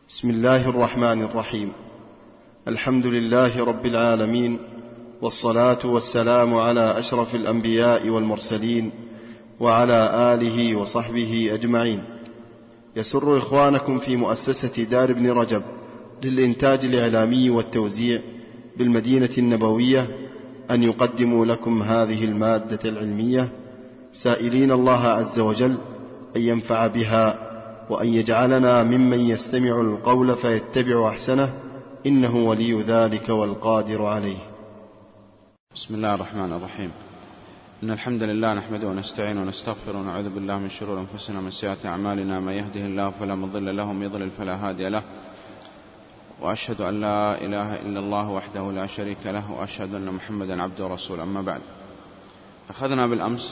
بسم الله الرحمن الرحيم. الحمد لله رب العالمين، والصلاة والسلام على أشرف الأنبياء والمرسلين وعلى آله وصحبه أجمعين. يسر إخوانكم في مؤسسة دار ابن رجب للإنتاج الإعلامي والتوزيع بالمدينة النبوية أن يقدموا لكم هذه المادة العلمية، سائلين الله عز وجل أن ينفع بها وأن يجعلنا ممن يستمع القول فيتبع أحسنه، إنه ولي ذلك والقادر عليه. بسم الله الرحمن الرحيم. إن الحمد لله نحمده ونستعينه ونستغفره ونعوذ بالله من شرور أنفسنا ومن سيئات أعمالنا. من يهده الله فلا مضل له ومن يضلل فلا هادي له، وأشهد أن لا إله إلا الله وحده لا شريك له، وأشهد أن محمدا عبده ورسوله. أما بعد، أخذنا بالأمس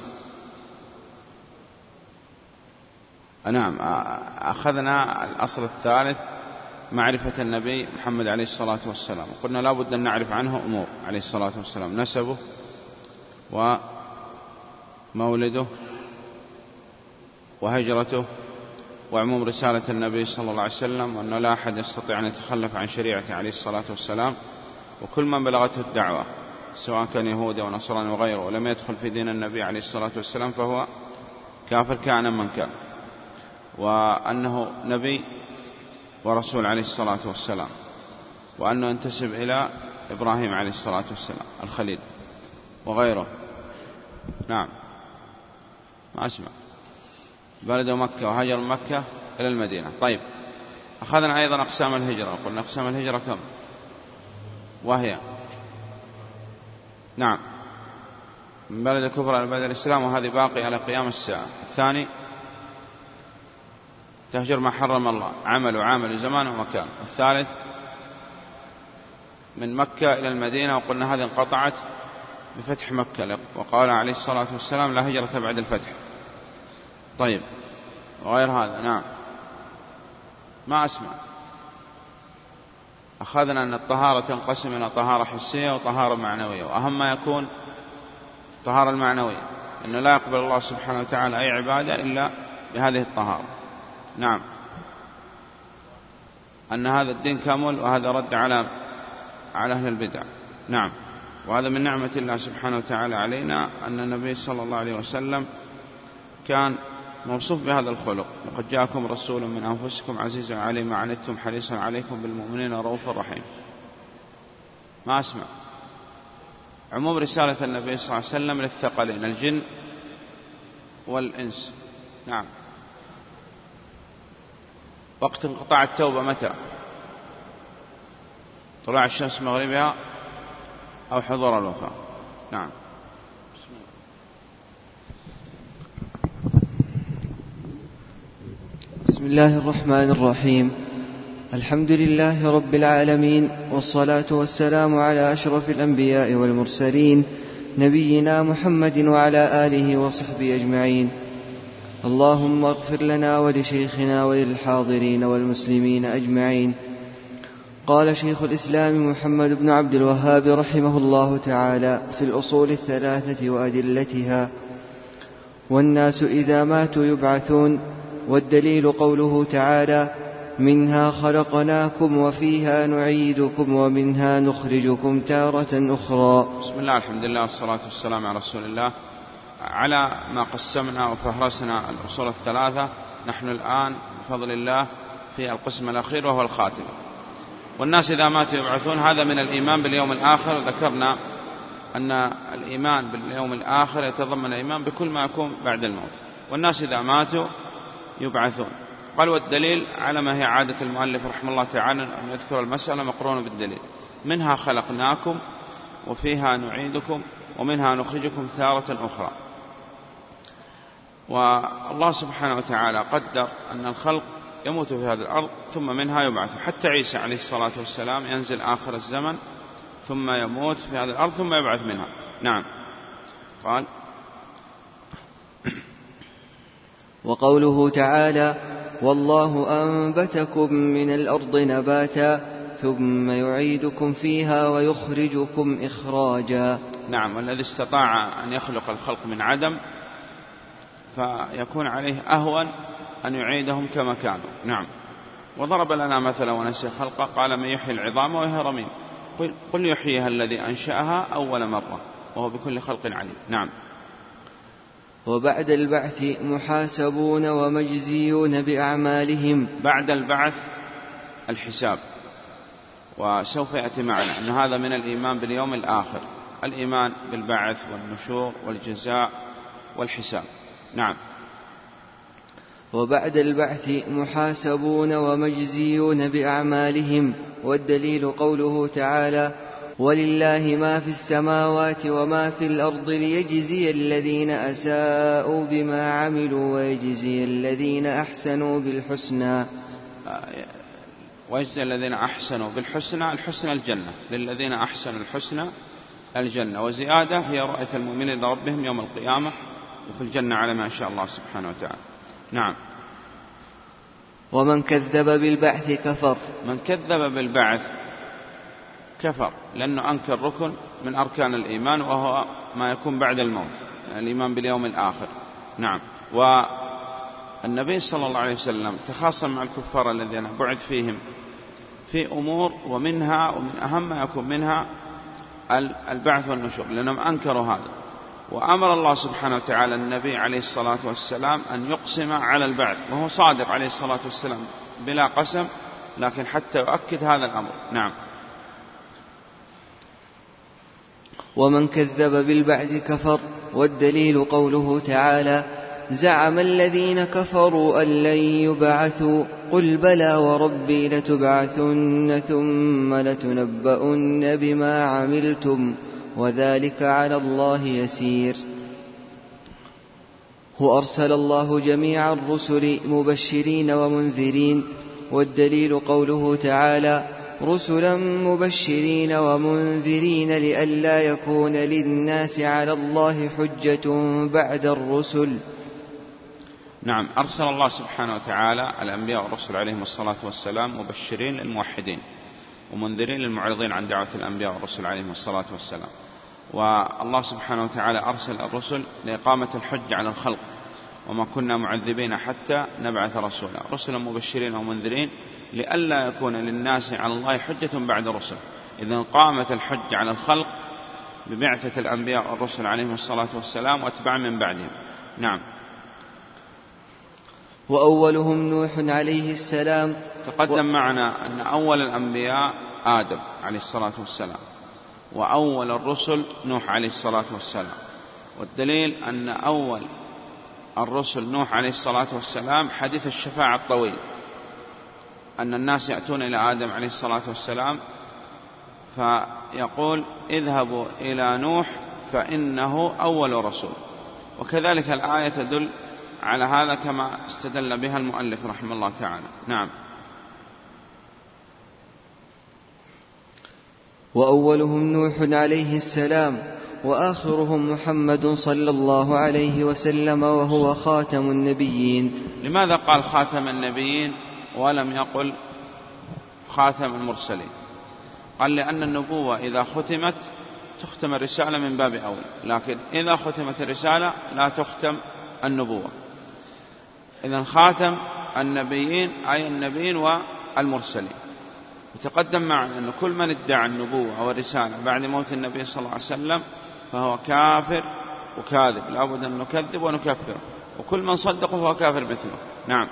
الأصل الثالث، معرفة النبي محمد عليه الصلاة والسلام. قلنا لا بد أن نعرف عنه أمور عليه الصلاة والسلام: نسبه ومولده وهجرته وعموم رسالة النبي صلى الله عليه وسلم، وأنه لا أحد يستطيع أن يتخلف عن شريعته عليه الصلاة والسلام، وكل من بلغته الدعوة سواء كان يهودي أو نصراني وغيره ولم يدخل في دين النبي عليه الصلاة والسلام فهو كافر كان من كان، وأنه نبي ورسول عليه الصلاة والسلام، وأنه ينتسب إلى إبراهيم عليه الصلاة والسلام الخليل وغيره. نعم، ما أسمع. بلد مكة وهجر مكة إلى المدينة. طيب، أخذنا أيضا أقسام الهجرة. قلنا أقسام الهجرة كم؟ وهي نعم، من بلد الكفر إلى بلد الإسلام، وهذه باقي على قيام الساعة. الثاني تهجر ما حرم الله، عمل زمان ومكان. الثالث من مكة إلى المدينة، وقلنا هذه انقطعت بفتح مكة، وقال عليه الصلاة والسلام: لا هجرة بعد الفتح. طيب، وغير هذا. نعم، ما أسمع. أخذنا أن الطهارة تنقسم إلى طهارة حسية وطهارة معنوية، وأهم ما يكون الطهارة المعنوية، إنه لا يقبل الله سبحانه وتعالى أي عبادة إلا بهذه الطهارة. نعم، أن هذا الدين كامل، وهذا رد على أهل البدع. نعم، وهذا من نعمة الله سبحانه وتعالى علينا أن النبي صلى الله عليه وسلم كان موصوف بهذا الخلق: لقد جاءكم رسول من أنفسكم عزيز عليه ما عنتم حريص عليكم بالمؤمنين رؤوف رحيم. ما أسمع. عموم رسالة النبي صلى الله عليه وسلم للثقلين، الجن والإنس. نعم. وقت انقطاع التوبة متى؟ طلوع الشمس مغربها أو حضور الوفاة. نعم. بسم الله الرحمن الرحيم. الحمد لله رب العالمين، والصلاة والسلام على أشرف الأنبياء والمرسلين، نبينا محمد وعلى آله وصحبه أجمعين. اللهم اغفر لنا ولشيخنا وللحاضرين والمسلمين أجمعين. قال شيخ الإسلام محمد بن عبد الوهاب رحمه الله تعالى في الأصول الثلاثة وأدلتها: والناس إذا ماتوا يبعثون. والدليل قوله تعالى: منها خلقناكم وفيها نعيدكم ومنها نخرجكم تارة أخرى. بسم الله، الحمد لله، والصلاة والسلام على رسول الله. على ما قسمنا وفهرسنا الأصول الثلاثة، نحن الآن بفضل الله في القسم الأخير وهو الخاتم. والناس إذا ماتوا يبعثون، هذا من الإيمان باليوم الآخر. ذكرنا أن الإيمان باليوم الآخر يتضمن الإيمان بكل ما يكون بعد الموت. والناس إذا ماتوا يبعثون. قال: والدليل على ما هي عادة المؤلف رحمه الله تعالى أن يذكر المسألة مقرونة بالدليل: منها خلقناكم وفيها نعيدكم ومنها نخرجكم تارة أخرى. والله سبحانه وتعالى قدر أن الخلق يموت في هذه الأرض ثم منها يبعث، حتى عيسى عليه الصلاة والسلام ينزل آخر الزمن ثم يموت في هذه الأرض ثم يبعث منها. نعم. قال: وقوله تعالى: والله أنبتكم من الأرض نباتا ثم يعيدكم فيها ويخرجكم إخراجا. نعم، والذي استطاع أن يخلق الخلق من عدم فيكون عليه أهون أن يعيدهم كما كانوا. نعم. وضرب لنا مثلا ونسي خلقه قال من يحيي العظام وهي رميم قل يحييها الذي أنشأها أول مرة وهو بكل خلق عليم. نعم. وبعد البعث محاسبون ومجزيون بأعمالهم. بعد البعث الحساب، وسوف يأتي معنا أن هذا من الإيمان باليوم الآخر، الإيمان بالبعث والنشور والجزاء والحساب. نعم. وبعد البعث محاسبون ومجزيون بأعمالهم. والدليل قوله تعالى ولله ما في السماوات وما في الأرض ليجزي الذين أساءوا بما عملوا ويجزي الذين أحسنوا بالحسنى. ويجزي الذين أحسنوا بالحسنى، الحسنى الجنة، للذين أحسنوا الحسنى الجنة، وزيادة هي رؤية المؤمنين لربهم يوم القيامة وفي الجنة على ما شاء الله سبحانه وتعالى. نعم. ومن كذب بالبعث كفر. من كذب بالبعث كفر، لأنه أنكر ركن من أركان الإيمان وهو ما يكون بعد الموت، الإيمان باليوم الآخر. نعم. والنبي صلى الله عليه وسلم تخاصم مع الكفار الذين بعث فيهم في أمور، ومنها ومن أهم ما يكون منها البعث والنشور، لأنهم أنكروا هذا. وأمر الله سبحانه وتعالى النبي عليه الصلاة والسلام أن يقسم على البعث، وهو صادق عليه الصلاة والسلام بلا قسم، لكن حتى يؤكد هذا الأمر. نعم. ومن كذب بالبعث كفر. والدليل قوله تعالى زعم الذين كفروا أن لن يبعثوا قل بلى وربي لتبعثن ثم لتنبؤن بما عملتم وذلك على الله يسير. هو أرسل الله جميع الرسل مبشرين ومنذرين. والدليل قوله تعالى رسلا مبشرين ومنذرين لئلا يكون للناس على الله حجة بعد الرسل. نعم. أرسل الله سبحانه وتعالى الأنبياء والرسل عليهم الصلاة والسلام مبشرين للموحدين ومنذرين للمعرضين عن دعوة الأنبياء والرسل عليهم الصلاة والسلام. والله سبحانه وتعالى أرسل الرسل لإقامة الحج على الخلق، وما كنا معذبين حتى نبعث رسولا، رسلا مبشرين ومنذرين لئلا يكون للناس على الله حجة بعد الرسل. إذن قامت الحج على الخلق ببعثة الأنبياء والرسل عليهم الصلاة والسلام واتباع من بعدهم. نعم. وأولهم نوح عليه السلام. تقدم معنا أن أول الأنبياء آدم عليه الصلاة والسلام، وأول الرسل نوح عليه الصلاة والسلام. والدليل أن أول الرسل نوح عليه الصلاة والسلام حديث الشفاعة الطويل، أن الناس يأتون إلى آدم عليه الصلاة والسلام فيقول اذهبوا إلى نوح فإنه أول رسول. وكذلك الآية تدل على هذا كما استدل بها المؤلف رحمه الله تعالى. نعم. وأولهم نوح عليه السلام وآخرهم محمد صلى الله عليه وسلم وهو خاتم النبيين. لماذا قال خاتم النبيين ولم يقل خاتم المرسلين؟ قال لأن النبوة إذا ختمت تختم الرسالة من باب أول، لكن إذا ختمت الرسالة لا تختم النبوة. إذن خاتم النبيين أي النبيين والمرسلين. وتقدم معنا أن كل من ادعى النبوة أو الرسالة بعد موت النبي صلى الله عليه وسلم فهو كافر وكاذب، لا بد أن نكذب ونكفر، وكل من صدقه فهو كافر مثله. نعم.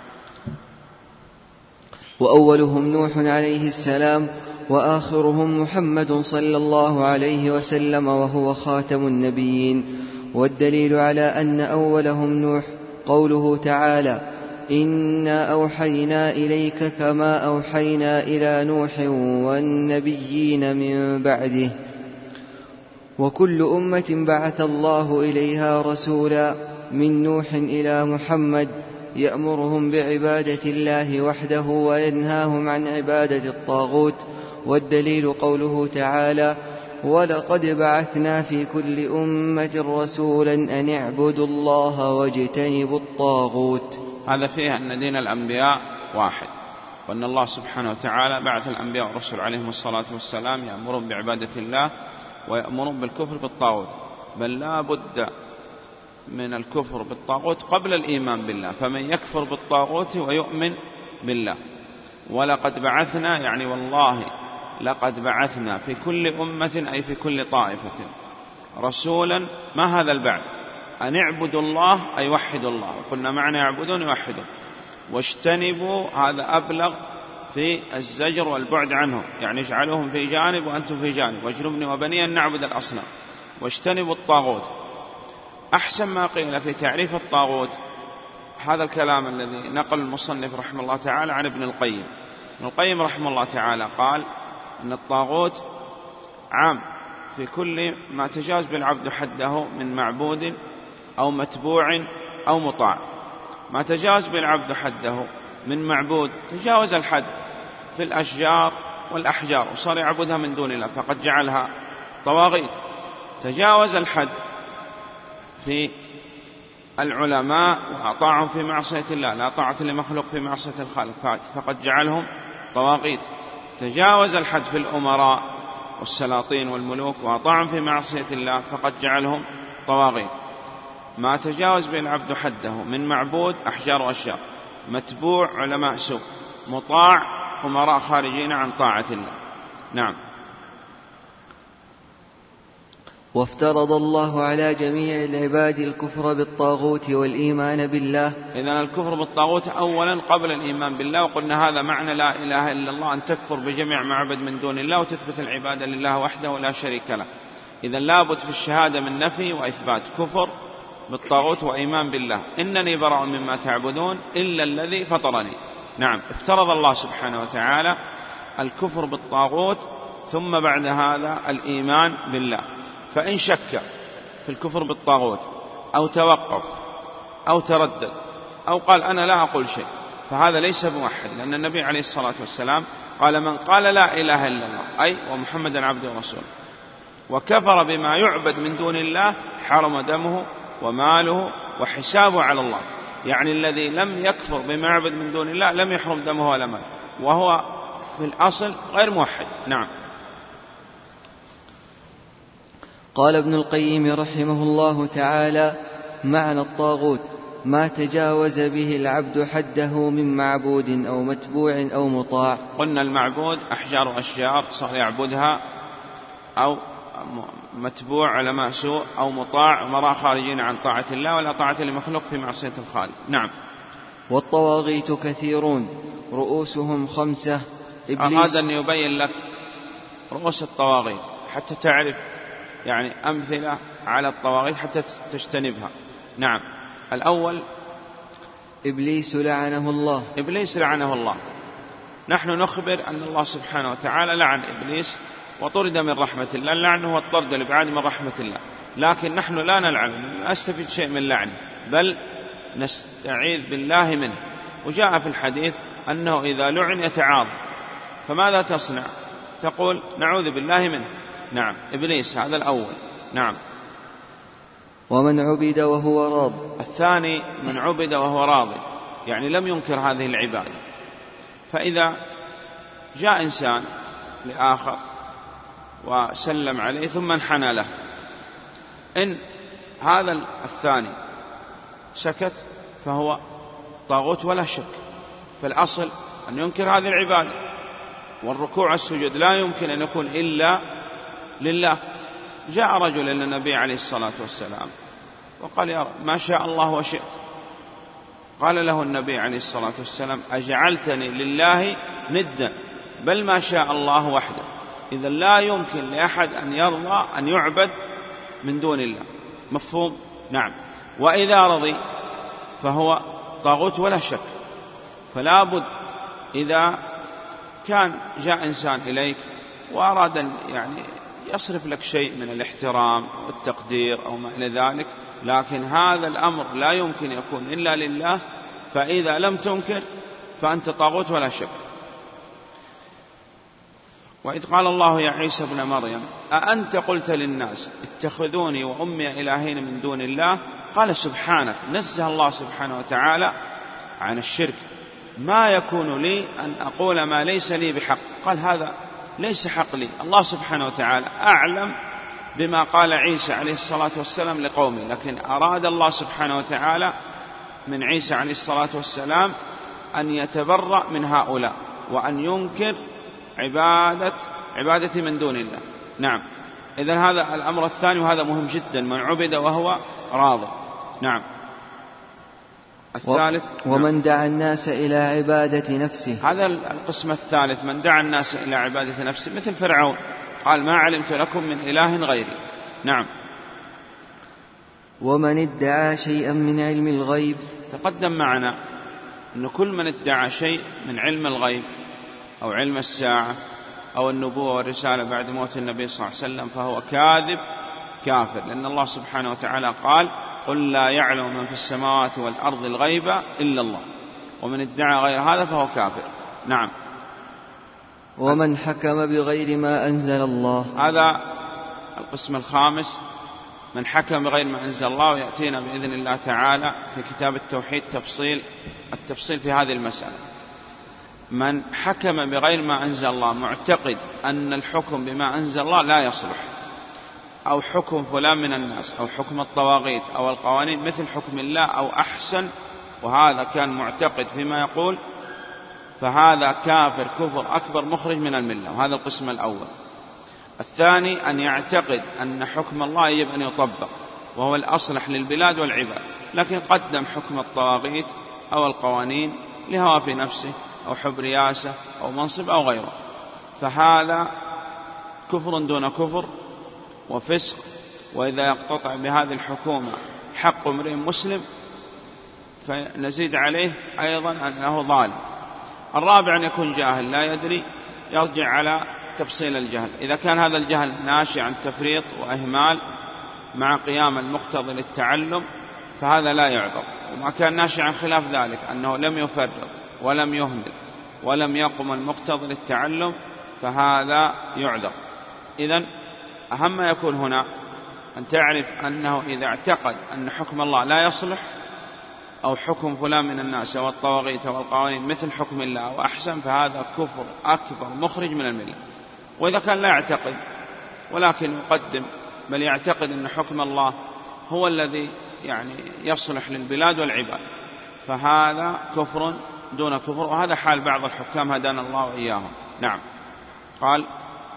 وأولهم نوح عليه السلام وآخرهم محمد صلى الله عليه وسلم وهو خاتم النبيين. والدليل على أن أولهم نوح قوله تعالى إنا أوحينا إليك كما أوحينا إلى نوح والنبيين من بعده. وكل أمة بعث الله إليها رسولا من نوح إلى محمد يأمرهم بعبادة الله وحده وينهاهم عن عبادة الطاغوت. والدليل قوله تعالى ولقد بعثنا في كل أمة رسولا أن اعبدوا الله واجتنبوا الطاغوت. هذا فيه أن دين الأنبياء واحد، وأن الله سبحانه وتعالى بعث الأنبياء والرسل عليهم الصلاة والسلام يأمرون بعبادة الله ويأمرون بالكفر بالطاغوت، بل لا بد من الكفر بالطاغوت قبل الإيمان بالله، فمن يكفر بالطاغوت ويؤمن بالله ولقد بعثنا يعني والله لقد بعثنا في كل أمة أي في كل طائفة رسولا. ما هذا البعث؟ أن اعبدوا الله أي وحدوا الله، وقلنا معنى يعبدون يوحدون. واجتنبوا هذا أبلغ في الزجر والبعد عنه، يعني اجعلوهم في جانب وأنتم في جانب، واجنبني وبني أن نعبد الأصنام. واجتنبوا الطاغوت. أحسن ما قيل في تعريف الطاغوت هذا الكلام الذي نقل المصنف رحمه الله تعالى عن ابن القيم. ابن القيم رحمه الله تعالى قال أن الطاغوت عام في كل ما تجاوز بالعبد حده من معبود أو متبوع أو مطاع. ما تجاوز بالعبد حده من معبود تجاوز الحد في الأشجار والأحجار وصار يعبدها من دون الله فقد جعلها طواغيت. تجاوز الحد في العلماء وأطاعهم في معصية الله، لا طاعة لمخلوق في معصية الخالق فقد جعلهم طواغيت. تجاوز الحد في الأمراء والسلاطين والملوك وأطاعهم في معصية الله فقد جعلهم طواغيت. ما تجاوز به العبد حده من معبود أحجار وأشجار، متبوع علماء سوء، مطاع أمراء خارجين عن طاعة الله. نعم. وافترض الله على جميع العباد الكفر بالطاغوت والإيمان بالله. إذن الكفر بالطاغوت أولا قبل الإيمان بالله، وقلنا هذا معنى لا إله إلا الله، أن تكفر بجميع معبد من دون الله وتثبت العبادة لله وحده ولا شريك له. إذن لابد في الشهادة من نفي وإثبات، كفر بالطاغوت وإيمان بالله. إنني براء مما تعبدون إلا الذي فطرني. نعم. افترض الله سبحانه وتعالى الكفر بالطاغوت ثم بعد هذا الإيمان بالله. فإن شك في الكفر بالطاغوت أو توقف أو تردد أو قال أنا لا أقول شيء فهذا ليس بموحد، لأن النبي عليه الصلاة والسلام قال من قال لا إله إلا الله أي ومحمد عبده ورسوله وكفر بما يعبد من دون الله حرم دمه وماله وحسابه على الله. يعني الذي لم يكفر بما يعبد من دون الله لم يحرم دمه ولا ماله، وهو في الأصل غير موحد. نعم. قال ابن القيم رحمه الله تعالى: معنى الطاغوت ما تجاوز به العبد حده من معبود أو متبوع أو مطاع. قلنا المعبود أحجار وأشجار صار يعبدها، أو متبوع علماء سوء، أو مطاع أمراء خارجين عن طاعة الله ولا طاعة لمخلوق في معصية الخالق. نعم. والطواغيت كثيرون رؤوسهم 5. هذا أن يبين لك رؤوس الطواغيت حتى تعرف يعني أمثلة على الطواغيت حتى تجتنبها. نعم. الأول إبليس لعنه الله. إبليس لعنه الله. نحن نخبر أن الله سبحانه وتعالى لعن إبليس وطرد من رحمة الله. اللعن هو الطرد والإبعاد من رحمة الله، لكن نحن لا نلعن، لا نستفيد شيء من لعنه، بل نستعيذ بالله منه. وجاء في الحديث أنه إذا لعن يتعاظم، فماذا تصنع؟ تقول نعوذ بالله منه. نعم. إبليس هذا الأول. نعم. ومن عبد وهو راض. الثاني من عبد وهو راض، يعني لم ينكر هذه العبادة. فإذا جاء إنسان لآخر وسلم عليه ثم انحنى له، إن هذا الثاني سكت فهو طاغوت ولا شك. فالأصل أن ينكر هذه العبادة، والركوع والسجود لا يمكن أن يكون إلا لله. جاء رجل إلى النبي عليه الصلاة والسلام وقال يا رب ما شاء الله وشئت. قال له النبي عليه الصلاة والسلام أجعلتني لله ندا، بل ما شاء الله وحده. إذا لا يمكن لأحد أن يرضى أن يعبد من دون الله. مفهوم؟ نعم. وإذا رضي فهو طاغوت ولا شك. فلا بد إذا كان جاء إنسان إليك وأراد أن يعني يصرف لك شيء من الاحترام والتقدير أو ما إلى ذلك، لكن هذا الأمر لا يمكن يكون إلا لله، فإذا لم تنكر فأنت طاغوت ولا شك. وإذ قال الله يا عيسى ابن مريم أأنت قلت للناس اتخذوني وأمي إلهين من دون الله؟ قال سبحانك، نزه الله سبحانه وتعالى عن الشرك. ما يكون لي أن أقول ما ليس لي بحق. قال هذا ليس حق لي. الله سبحانه وتعالى أعلم بما قال عيسى عليه الصلاة والسلام لقومه، لكن أراد الله سبحانه وتعالى من عيسى عليه الصلاة والسلام أن يتبرأ من هؤلاء وأن ينكر عبادة من دون الله. نعم. إذن هذا الأمر الثاني، وهذا مهم جدا، من عبد وهو راض. نعم. الثالث ومن دعا الناس إلى عبادة نفسه. هذا القسم الثالث، من دعا الناس إلى عبادة نفسه، مثل فرعون قال ما علمت لكم من إله غيري. نعم. ومن ادعى شيئا من علم الغيب. تقدم معنا أن كل من ادعى شيء من علم الغيب أو علم الساعة أو النبوة والرسالة بعد موت النبي صلى الله عليه وسلم فهو كاذب كافر، لأن الله سبحانه وتعالى قال قل لا يعلم من في السماوات والأرض الغيب إلا الله، ومن ادعى غير هذا فهو كافر. نعم. ومن حكم بغير ما أنزل الله. هذا القسم الخامس، من حكم بغير ما أنزل الله، ويأتينا بإذن الله تعالى في كتاب التوحيد التفصيل في هذه المسألة. من حكم بغير ما أنزل الله معتقد أن الحكم بما أنزل الله لا يصلح، أو حكم فلان من الناس، أو حكم الطواغيت أو القوانين مثل حكم الله أو أحسن، وهذا كان معتقد فيما يقول، فهذا كافر كفر أكبر مخرج من الملة. وهذا القسم الأول. الثاني أن يعتقد أن حكم الله يجب أن يطبق وهو الأصلح للبلاد والعباد، لكن قدم حكم الطواغيت أو القوانين لهوى في نفسه أو حب رياسة أو منصب أو غيره، فهذا كفر دون كفر وفسق. وإذا يقتطع بهذه الحكومة حق امرئ مسلم فنزيد عليه أيضا أنه ظالم. الرابع أن يكون جاهل لا يدري، يرجع على تفصيل الجهل. إذا كان هذا الجهل ناشئ عن تفريط وإهمال مع قيام المقتضي للتعلم فهذا لا يعذر، وما كان ناشئ عن خلاف ذلك أنه لم يفرط ولم يهمل ولم يقم المقتضي للتعلم فهذا يعذر. إذن أهم ما يكون هنا أن تعرف أنه إذا اعتقد أن حكم الله لا يصلح، أو حكم فلان من الناس والطواغيت والقوانين مثل حكم الله وأحسن، فهذا كفر أكبر مخرج من الملة. وإذا كان لا يعتقد ولكن يقدم بل يعتقد أن حكم الله هو الذي يصلح للبلاد والعباد فهذا كفر دون كفر، وهذا حال بعض الحكام هدانا الله وإياهم. نعم. قال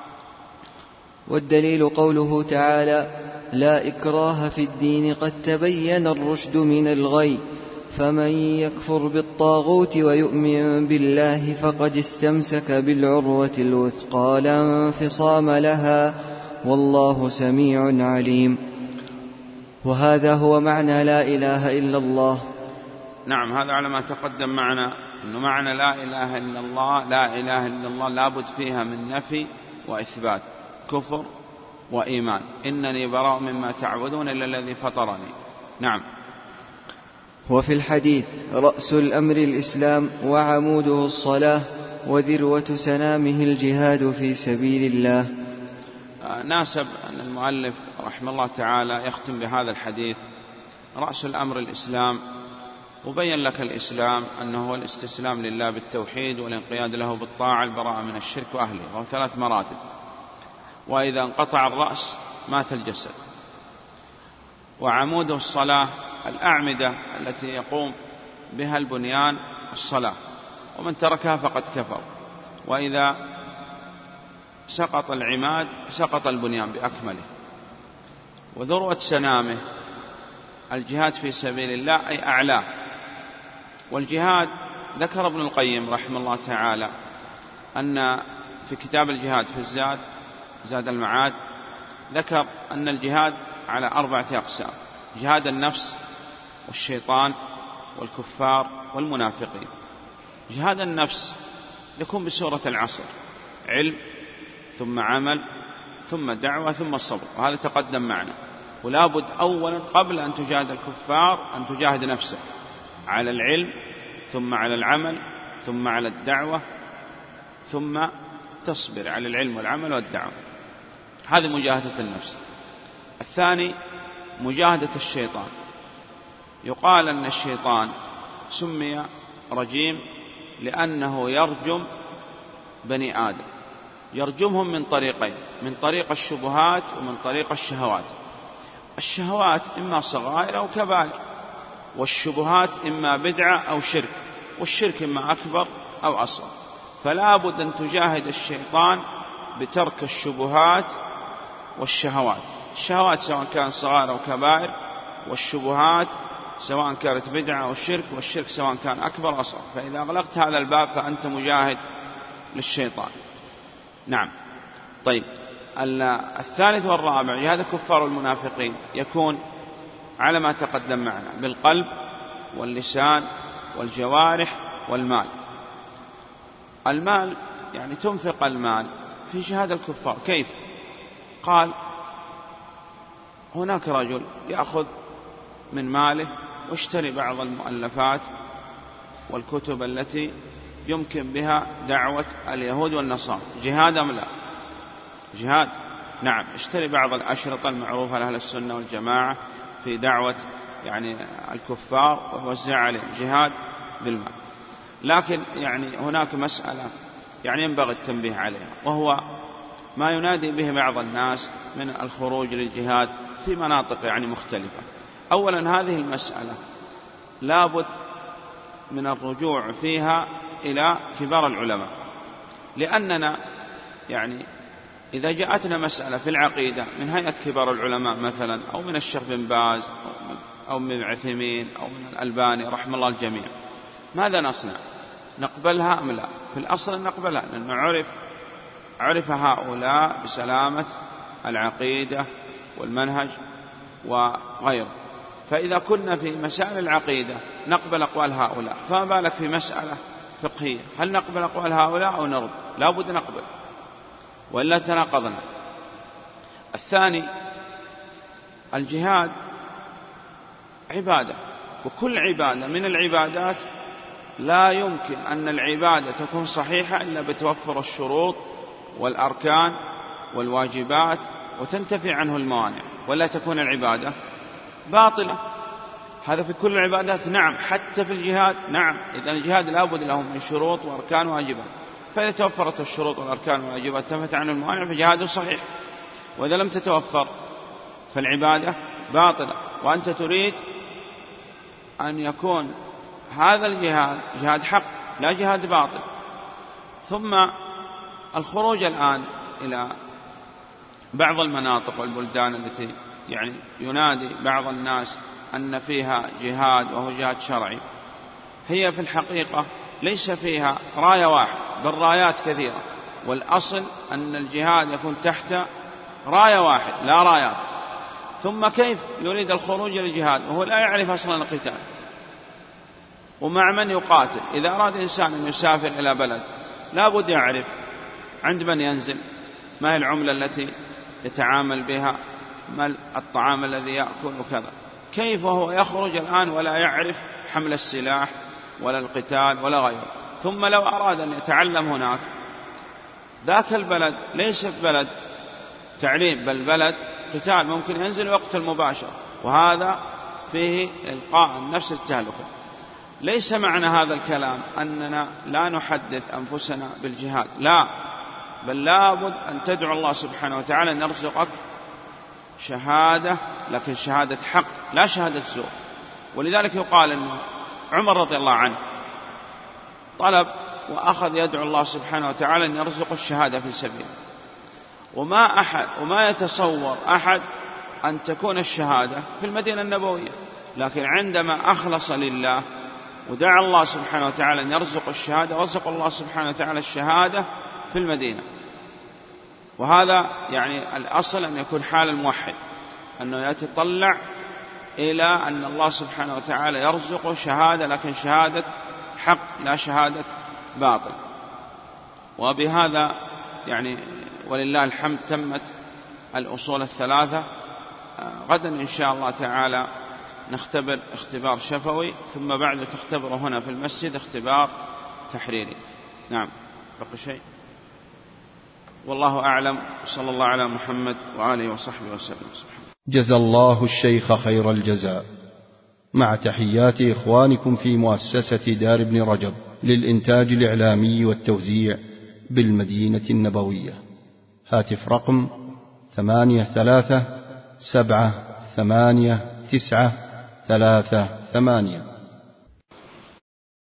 والدليل قوله تعالى لا إكراه في الدين قد تبين الرشد من الغي فمن يكفر بالطاغوت ويؤمن بالله فقد استمسك بالعروة الوثقى لا انفصام لها والله سميع عليم. وهذا هو معنى لا إله إلا الله. نعم. هذا على ما تقدم معنا أنه معنى لا إله إلا الله، لا إله إلا الله لابد فيها من نفي وإثبات، كفر وإيمان. إنني براء مما تعبدون إلا الذي فطرني. نعم. وفي الحديث رأس الأمر الإسلام وعموده الصلاة وذروة سنامه الجهاد في سبيل الله. ناسب أن المؤلف رحمه الله تعالى يختم بهذا الحديث رأس الأمر الإسلام، وبين لك الإسلام أنه هو الاستسلام لله بالتوحيد والانقياد له بالطاعة، البراءة من الشرك وأهله، وهو 3 مراتب. وإذا انقطع الرأس مات الجسد. وعموده الصلاة، الأعمدة التي يقوم بها البنيان الصلاة، ومن تركها فقد كفر. وإذا سقط العماد سقط البنيان بأكمله. وذروة سنامه الجهاد في سبيل الله أي أعلاه. والجهاد ذكر ابن القيم رحمه الله تعالى أن في كتاب الجهاد في زاد المعاد ذكر أن الجهاد على 4 أقسام: جهاد النفس والشيطان والكفار والمنافقين. جهاد النفس يكون بسورة العصر، علم ثم عمل ثم دعوة ثم الصبر، وهذا تقدم معنا. ولا بد أولا قبل أن تجاهد الكفار أن تجاهد نفسك على العلم ثم على العمل ثم على الدعوة ثم تصبر على العلم والعمل والدعوة. هذه مجاهدة النفس. الثاني مجاهدة الشيطان. يقال أن الشيطان سمي رجيم لأنه يرجم بني آدم، يرجمهم من طريقين: من طريق الشبهات ومن طريق الشهوات. الشهوات إما صغائر أو كبائر، والشبهات إما بدعة أو شرك، والشرك إما أكبر أو أصغر. فلا بد أن تجاهد الشيطان بترك الشبهات والشهوات. الشهوات سواء كان صغائر أو كبائر، والشبهات سواء كانت بدعة أو شرك، والشرك سواء كان أكبر أو أصغر. فإذا أغلقت هذا الباب فأنت مجاهد للشيطان. نعم. طيب، الثالث والرابع جهاد الكفار والمنافقين يكون على ما تقدم معنا بالقلب واللسان والجوارح والمال. المال يعني تنفق المال في جهاد الكفار. كيف؟ قال هناك رجل يأخذ من ماله واشتري بعض المؤلفات والكتب التي يمكن بها دعوة اليهود والنصارى. جهاد أم لا؟ جهاد. نعم، اشتري بعض الأشرطة المعروفة لأهل السنة والجماعة في دعوة يعني الكفار ووزع عليهم. جهاد بالمال. لكن يعني هناك مسألة يعني ينبغي التنبيه عليها، وهو ما ينادي به بعض الناس من الخروج للجهاد في مناطق يعني مختلفة. أولا هذه المسألة لابد من الرجوع فيها إلى كبار العلماء، لأننا يعني إذا جاءتنا مسألة في العقيدة من هيئة كبار العلماء مثلا، أو من الشيخ بن باز أو من عثيمين أو من الألباني رحم الله الجميع، ماذا نصنع؟ نقبلها أم لا؟ في الأصل نقبلها، لأنه عرف هؤلاء بسلامة العقيدة والمنهج وغيره. فإذا كنا في مسائل العقيدة نقبل أقوال هؤلاء، فما بالك في مسألة فقهية؟ هل نقبل أقوال هؤلاء أو نرد؟ لا بد نقبل، وإلا تناقضنا. الثاني، الجهاد عبادة، وكل عبادة من العبادات لا يمكن أن العبادة تكون صحيحة إلا بتوفر الشروط والأركان والواجبات وتنتفي عنه الموانع، ولا تكون العبادة باطلة. هذا في كل العبادات. نعم، حتى في الجهاد. نعم، إذن الجهاد لا بد له من شروط وأركان وواجبات، فإذا توفرت الشروط والأركان والواجبات تنفت عنه الموانع فجهاده صحيح، وإذا لم تتوفر فالعبادة باطلة. وأنت تريد أن يكون هذا الجهاد جهاد حق لا جهاد باطل. ثم الخروج الآن إلى بعض المناطق والبلدان التي يعني ينادي بعض الناس أن فيها جهاد وهو جهاد شرعي، هي في الحقيقة ليس فيها راية واحد، بل رايات كثيرة، والأصل أن الجهاد يكون تحت راية واحد لا رايات. ثم كيف يريد الخروج للجهاد وهو لا يعرف أصلا القتال؟ ومع من يقاتل؟ إذا أراد إنسان أن يسافر إلى بلد لا بد يعرف عند من ينزل، ما هي العملة التي يتعامل بها، ما الطعام الذي يأكل وكذا. كيف هو يخرج الآن ولا يعرف حمل السلاح ولا القتال ولا غيره؟ ثم لو أراد أن يتعلم هناك، ذاك البلد ليس بلد تعليم بل بلد قتال، ممكن ينزل ويقتل مباشر، وهذا فيه إلقاء النفس التهلكة. ليس معنى هذا الكلام أننا لا نحدث أنفسنا بالجهاد، لا، بل لابد أن تدعو الله سبحانه وتعالى أن يرزقك شهادة، لكن شهادة حق لا شهادة زور. ولذلك يقال أن عمر رضي الله عنه طلب وأخذ يدعو الله سبحانه وتعالى أن يرزق الشهادة في سبيله، وما يتصور أحد أن تكون الشهادة في المدينة النبوية، لكن عندما أخلص لله ودعا الله سبحانه وتعالى أن يرزق الشهادة، رزق الله سبحانه وتعالى الشهادة في المدينة. وهذا يعني الأصل أن يكون حال الموحد أنه يتطلع إلى أن الله سبحانه وتعالى يرزق شهادة، لكن شهادة حق لا شهادة باطل. وبهذا يعني ولله الحمد تمت الأصول الثلاثة. غدا إن شاء الله تعالى نختبر اختبار شفوي، ثم بعد تختبر هنا في المسجد اختبار تحريري. نعم، بقي شيء؟ والله أعلم. صلى الله على محمد وآله وصحبه وسلم. جزى الله الشيخ خير الجزاء، مع تحيات إخوانكم في مؤسسة دار ابن رجب للإنتاج الإعلامي والتوزيع بالمدينة النبوية. هاتف رقم 83 7 8 9 3 8.